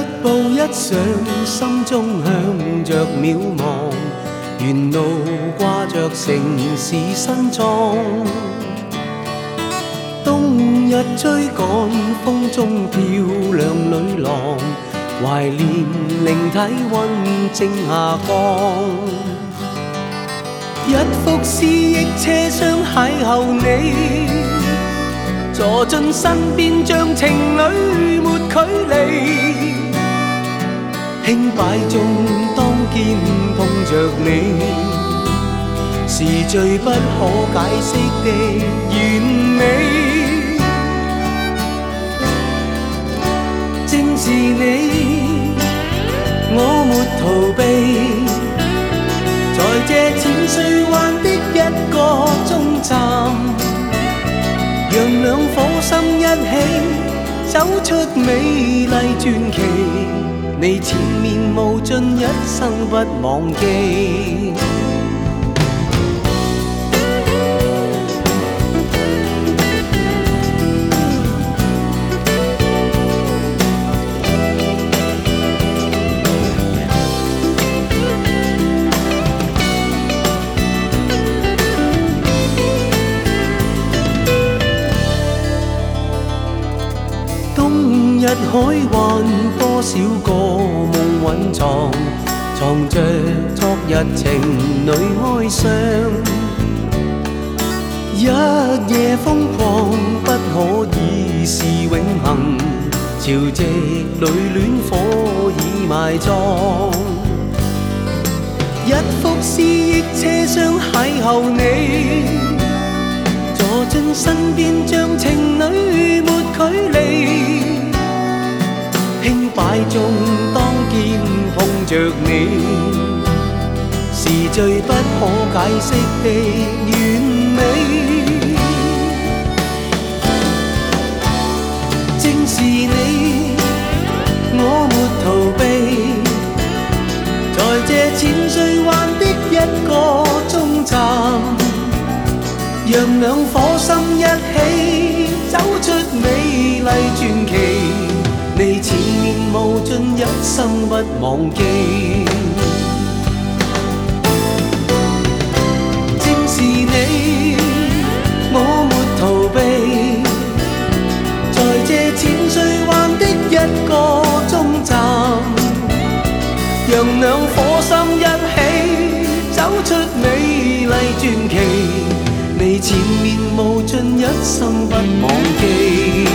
步一上，心中向着渺茫，沿路挂着城市新装。冬日追赶，风中漂亮女郎，怀念灵体温正下降。一幅思忆车厢邂逅你，坐进身边像情侣没距离。輕擺中當肩碰着你，是最不可解釋的完美。正是你，我沒逃避，在這淺水灣的一個終站，讓兩顆心一起走出美麗傳奇。你前面無盡，一生不忘記。冬日海灣，多少個夢蘊藏，藏着昨日情侶哀傷。一夜瘋狂，不可以是永恆，潮汐裏戀火已埋葬。一幅思憶車廂邂逅你，坐進身邊像情侶沒距離。輕擺中當肩碰着你，是最不可解釋的完美。正是你，我沒逃避，在這淺水灣的一個終站，讓兩顆心一起走出美麗傳奇。你前面無盡，一生不忘記。正是你，我沒逃避，在這淺水灣的一個終站，讓兩顆心一起走出美麗傳奇。你前面無盡，一生不忘記。